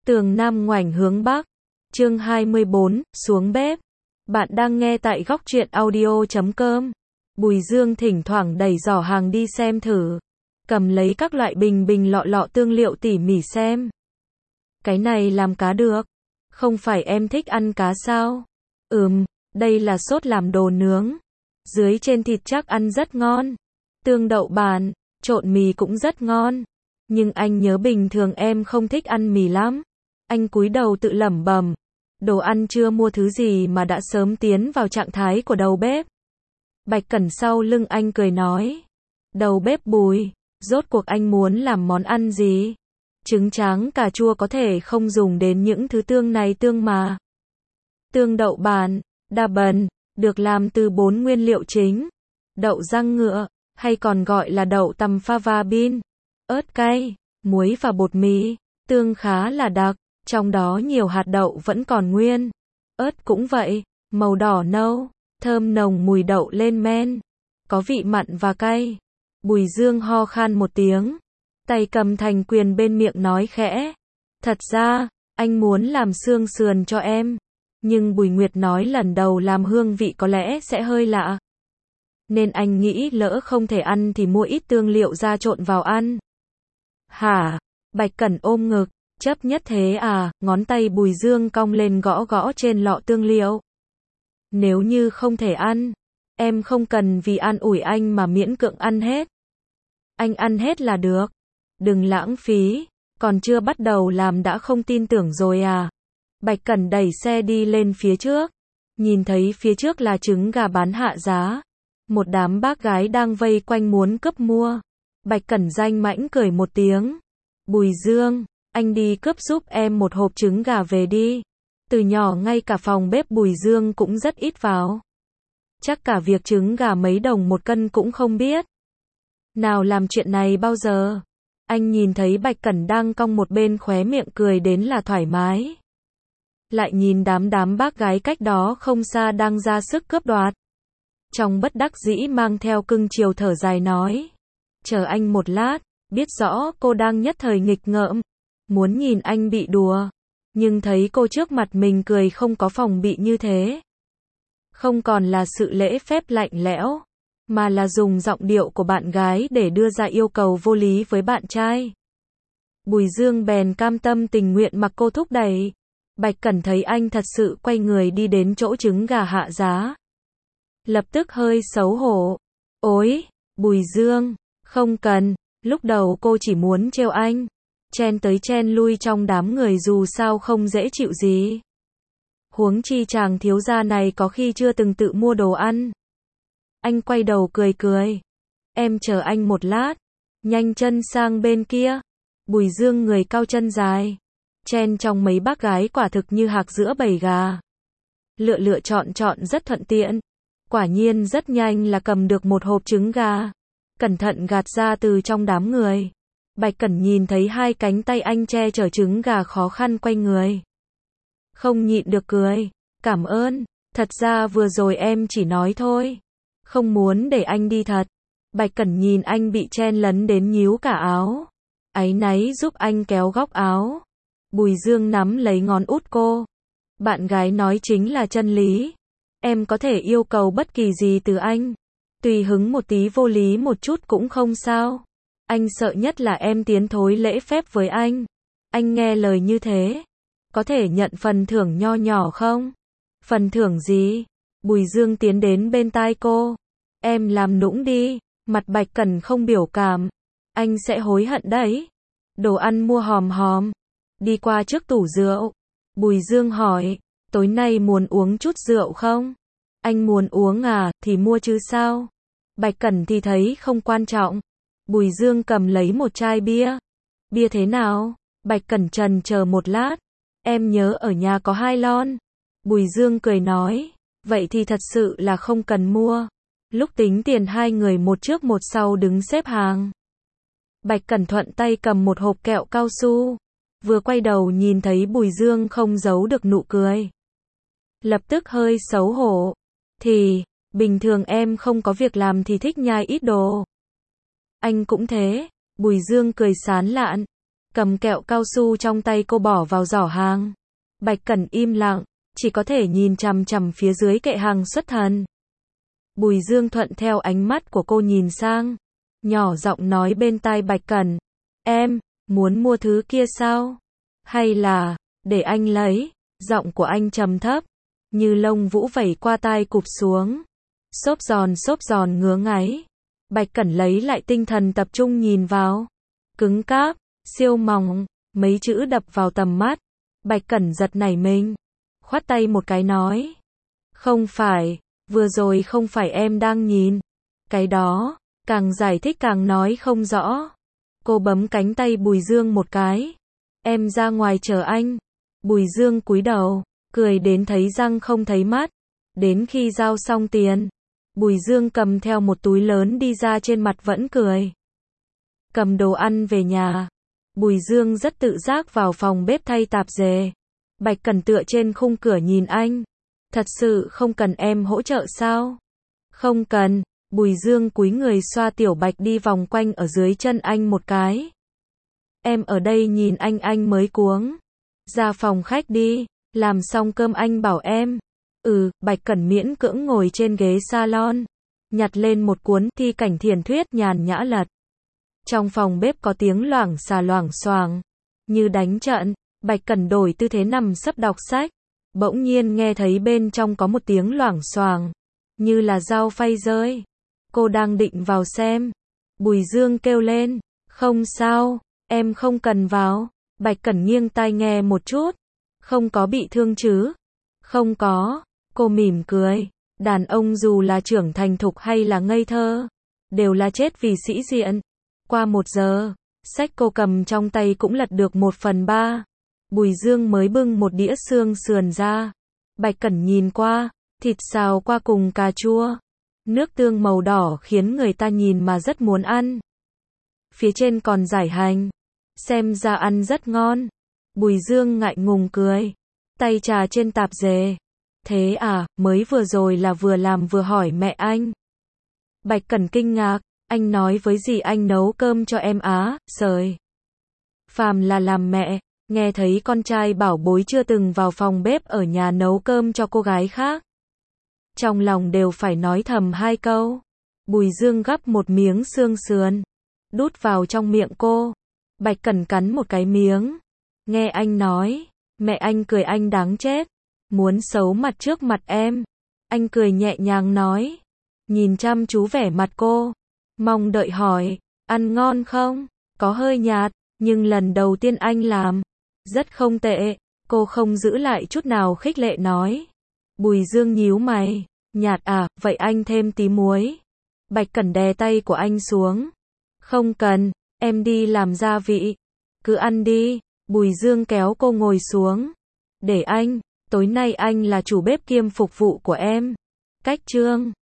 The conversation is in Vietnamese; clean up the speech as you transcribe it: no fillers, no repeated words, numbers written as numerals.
Tường Nam ngoảnh hướng Bắc. Chương 24, xuống bếp. Bạn đang nghe tại góc truyện audio.com. Bùi Dương thỉnh thoảng đẩy giỏ hàng đi xem thử. Cầm lấy các loại bình lọ lọ tương liệu tỉ mỉ xem. Cái này làm cá được. Không phải em thích ăn cá sao? Đây là sốt làm đồ nướng. Dưới trên thịt chắc ăn rất ngon. Tương đậu bàn, trộn mì cũng rất ngon. Nhưng anh nhớ bình thường em không thích ăn mì lắm. Anh cúi đầu tự lẩm bẩm. Đồ ăn chưa mua thứ gì mà đã sớm tiến vào trạng thái của đầu bếp. Bạch Cẩn sau lưng anh cười nói. Đầu bếp Bùi, rốt cuộc anh muốn làm món ăn gì? Trứng tráng cà chua có thể không dùng đến những thứ tương này tương mà. Tương đậu bàn, đa bần, được làm từ 4 nguyên liệu chính. Đậu rang ngựa, hay còn gọi là đậu tằm pha và bin, ớt cay, muối và bột mì. Tương khá là đặc, trong đó nhiều hạt đậu vẫn còn nguyên. Ớt cũng vậy, màu đỏ nâu, thơm nồng mùi đậu lên men. Có vị mặn và cay. Bùi Dương ho khan một tiếng. Tay cầm thành quyền bên miệng nói khẽ. Thật ra, anh muốn làm xương sườn cho em. Nhưng Bùi Nguyệt nói lần đầu làm hương vị có lẽ sẽ hơi lạ. Nên anh nghĩ lỡ không thể ăn thì mua ít tương liệu ra trộn vào ăn. Hả? Bạch Cẩn ôm ngực. Chấp nhất thế à? Ngón tay Bùi Dương cong lên gõ gõ trên lọ tương liệu. Nếu như không thể ăn, em không cần vì an ủi anh mà miễn cưỡng ăn hết. Anh ăn hết là được. Đừng lãng phí. Còn chưa bắt đầu làm đã không tin tưởng rồi à? Bạch Cẩn đẩy xe đi lên phía trước. Nhìn thấy phía trước là trứng gà bán hạ giá. Một đám bác gái đang vây quanh muốn cướp mua. Bạch Cẩn danh mãnh cười một tiếng. Bùi Dương, anh đi cướp giúp em một hộp trứng gà về đi. Từ nhỏ ngay cả phòng bếp Bùi Dương cũng rất ít vào. Chắc cả việc trứng gà mấy đồng một cân cũng không biết. Nào làm chuyện này bao giờ? Anh nhìn thấy Bạch Cẩn đang cong một bên khóe miệng cười đến là thoải mái. Lại nhìn đám bác gái cách đó không xa đang ra sức cướp đoạt. Trong bất đắc dĩ mang theo cưng chiều thở dài nói. Chờ anh một lát, biết rõ cô đang nhất thời nghịch ngợm. Muốn nhìn anh bị đùa. Nhưng thấy cô trước mặt mình cười không có phòng bị như thế. Không còn là sự lễ phép lạnh lẽo. Mà là dùng giọng điệu của bạn gái để đưa ra yêu cầu vô lý với bạn trai. Bùi Dương bèn cam tâm tình nguyện mặc cô thúc đẩy. Bạch Cẩn thấy anh thật sự quay người đi đến chỗ trứng gà hạ giá. Lập tức hơi xấu hổ. Ôi, Bùi Dương, không cần. Lúc đầu cô chỉ muốn trêu anh. Chen tới chen lui trong đám người dù sao không dễ chịu gì. Huống chi chàng thiếu gia này có khi chưa từng tự mua đồ ăn. Anh quay đầu cười cười. Em chờ anh một lát. Nhanh chân sang bên kia. Bùi Dương người cao chân dài. Chen trong mấy bác gái quả thực như hạc giữa bầy gà. Lựa chọn rất thuận tiện. Quả nhiên rất nhanh là cầm được một hộp trứng gà. Cẩn thận gạt ra từ trong đám người. Bạch Cẩn nhìn thấy hai cánh tay anh che chở trứng gà khó khăn quay người. Không nhịn được cười. Cảm ơn. Thật ra vừa rồi em chỉ nói thôi. Không muốn để anh đi thật. Bạch Cẩn nhìn anh bị chen lấn đến nhíu cả áo. Áy náy giúp anh kéo góc áo. Bùi Dương nắm lấy ngón út cô. Bạn gái nói chính là chân lý. Em có thể yêu cầu bất kỳ gì từ anh. Tùy hứng một tí vô lý một chút cũng không sao. Anh sợ nhất là em tiến thối lễ phép với anh. Anh nghe lời như thế. Có thể nhận phần thưởng nho nhỏ không? Phần thưởng gì? Bùi Dương tiến đến bên tai cô. Em làm nũng đi. Mặt Bạch Cẩn không biểu cảm. Anh sẽ hối hận đấy. Đồ ăn mua hòm hòm. Đi qua trước tủ rượu. Bùi Dương hỏi. Tối nay muốn uống chút rượu không? Anh muốn uống à, thì mua chứ sao? Bạch Cẩn thì thấy không quan trọng. Bùi Dương cầm lấy một chai bia. Bia thế nào? Bạch Cẩn chần chờ một lát. Em nhớ ở nhà có 2 lon. Bùi Dương cười nói. Vậy thì thật sự là không cần mua. Lúc tính tiền hai người một trước một sau đứng xếp hàng. Bạch Cẩn thuận tay cầm một hộp kẹo cao su. Vừa quay đầu nhìn thấy Bùi Dương không giấu được nụ cười. Lập tức hơi xấu hổ. Thì, bình thường em không có việc làm thì thích nhai ít đồ. Anh cũng thế. Bùi Dương cười sán lạn. cầm kẹo cao su trong tay cô bỏ vào giỏ hàng. Bạch Cẩn im lặng, chỉ có thể nhìn chằm chằm phía dưới kệ hàng xuất thần. Bùi Dương thuận theo ánh mắt của cô nhìn sang, nhỏ giọng nói bên tai Bạch Cẩn, em, muốn mua thứ kia sao? Hay là, để anh lấy? Giọng của anh trầm thấp, như lông vũ vẩy qua tai cụp xuống. Xốp giòn ngứa ngáy. Bạch Cẩn lấy lại tinh thần tập trung nhìn vào. Cứng cáp, siêu mỏng, mấy chữ đập vào tầm mắt. Bạch Cẩn giật nảy mình, khoát tay một cái nói. Không phải, vừa rồi không phải em đang nhìn. Cái đó, càng giải thích càng nói không rõ. Cô bấm cánh tay Bùi Dương một cái. Em ra ngoài chờ anh. Bùi Dương cúi đầu, cười đến thấy răng không thấy mắt. Đến khi giao xong tiền, Bùi Dương cầm theo một túi lớn đi ra, trên mặt vẫn cười. Cầm đồ ăn về nhà, Bùi Dương rất tự giác vào phòng bếp thay tạp dề. Bạch Cẩn tựa trên khung cửa nhìn anh. Thật sự không cần em hỗ trợ sao? Không cần. Bùi Dương cúi người xoa tiểu Bạch đi vòng quanh ở dưới chân anh một cái. Em ở đây nhìn anh mới cuống. Ra phòng khách đi, làm xong cơm anh bảo em. Bạch Cẩn miễn cưỡng ngồi trên ghế salon, nhặt lên một cuốn Thi Cảnh Thiền Thuyết nhàn nhã lật. Trong phòng bếp có tiếng loảng xà loảng xoảng, như đánh trận. Bạch Cẩn đổi tư thế nằm sấp đọc sách, bỗng nhiên nghe thấy bên trong có một tiếng loảng xoảng, như là dao phay rơi. Cô đang định vào xem, Bùi Dương kêu lên, không sao, em không cần vào. Bạch Cẩn nghiêng tai nghe một chút, không có bị thương chứ? Không có. Cô mỉm cười, đàn ông dù là trưởng thành thục hay là ngây thơ, đều là chết vì sĩ diện. Qua 1 giờ, sách cô cầm trong tay cũng lật được 1/3. Bùi Dương mới bưng một đĩa xương sườn ra. Bạch Cẩn nhìn qua, thịt xào qua cùng cà chua. Nước tương màu đỏ khiến người ta nhìn mà rất muốn ăn. Phía trên còn dải hành. Xem ra ăn rất ngon. Bùi Dương ngại ngùng cười, tay trà trên tạp dề. Thế à, mới vừa rồi là vừa làm vừa hỏi mẹ anh. Bạch Cẩn kinh ngạc, anh nói với dì anh nấu cơm cho em á, sời. Phàm là làm mẹ, nghe thấy con trai bảo bối chưa từng vào phòng bếp ở nhà nấu cơm cho cô gái khác, trong lòng đều phải nói thầm 2 câu. Bùi Dương gắp một miếng xương sườn, đút vào trong miệng cô. Bạch Cẩn cắn một cái miếng. Nghe anh nói, mẹ anh cười anh đáng chết. Muốn xấu mặt trước mặt em. Anh cười nhẹ nhàng nói. Nhìn chăm chú vẻ mặt cô, mong đợi hỏi, ăn ngon không? Có hơi nhạt, nhưng lần đầu tiên anh làm, rất không tệ. Cô không giữ lại chút nào khích lệ nói. Bùi Dương nhíu mày, nhạt à, vậy anh thêm tí muối. Bạch Cẩn đè tay của anh xuống. Không cần, em đi làm gia vị. Cứ ăn đi. Bùi Dương kéo cô ngồi xuống. Để anh, tối nay anh là chủ bếp kiêm phục vụ của em. Cách chương